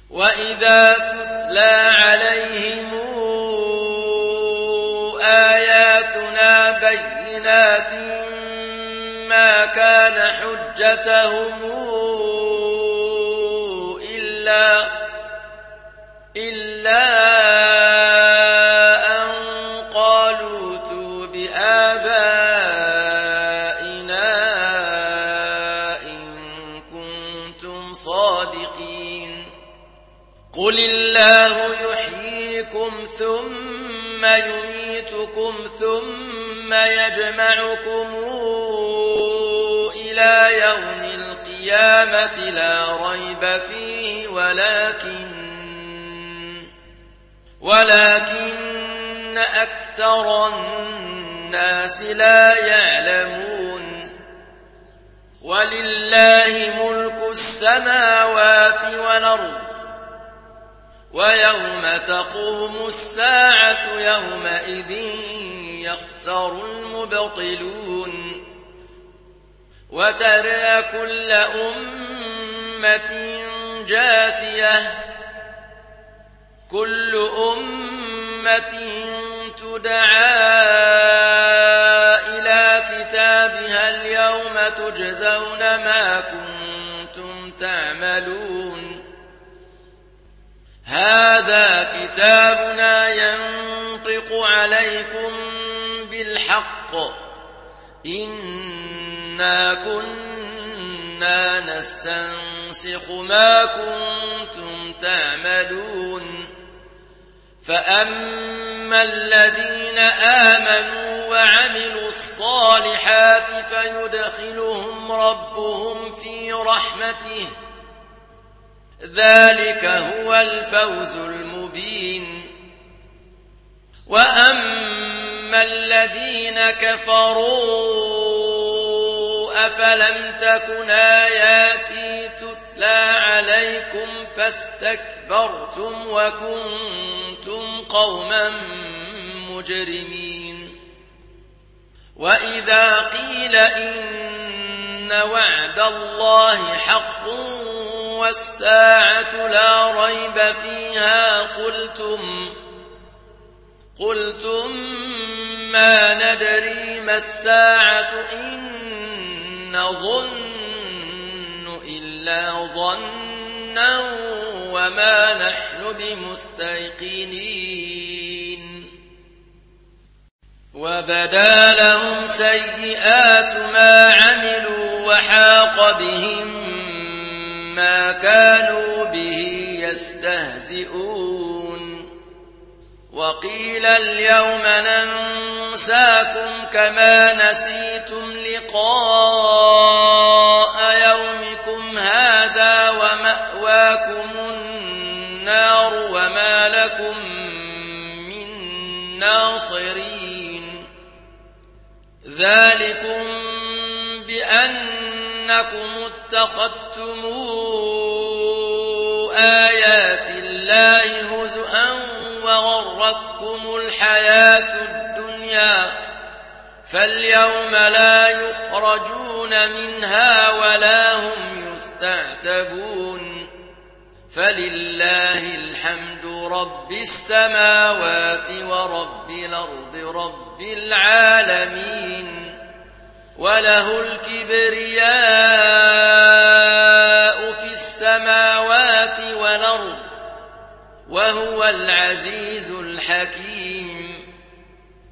وإذا تتلى عليهم آياتنا بينات ما كان حجتهم إلا أن قالوا ائتوا بآبائنا إن كنتم صادقين قل الله يحييكم ثم يميتكم ثم يجمعكم إلى يوم القيامة لا ريب فيه ولكن أكثر الناس لا يعلمون ولله ملك السماوات والأرض ويوم تقوم الساعة يومئذ يخسر المبطلون وترى كل أمة جاثية كل أمة تدعى إلى كتابها اليوم تجزون ما كنتم تعملون هذا كتابنا ينطق عليكم بالحق إنا كنا نستنسخ ما كنتم تعملون فأما الذين آمنوا وعملوا الصالحات فيدخلهم ربهم في رحمته ذلك هو الفوز المبين وأما الذين كفروا أفلم تكن آياتي تتلى عليكم فاستكبرتم وكنتم قوما مجرمين وإذا قيل إن وعد الله حق والساعة لا ريب فيها قلتم ما ندري ما الساعة إن نظن إلا ظنا وما نحن بمستيقنين وبدا لهم سيئات ما عملوا وحاق بهم ما كانوا به يستهزئون وقيل اليوم ننساكم كما نسيتم لقاء يومكم هذا ومأواكم النار وما لكم من ناصرين ذلكم بأنكم اتخذتم آيات الله هزءا وغرتكم الحياة الدنيا فاليوم لا يخرجون منها ولا هم يستعتبون فلله الحمد رب السماوات ورب الأرض رب العالمين وله الكبرياء في السماوات والأرض وهو العزيز الحكيم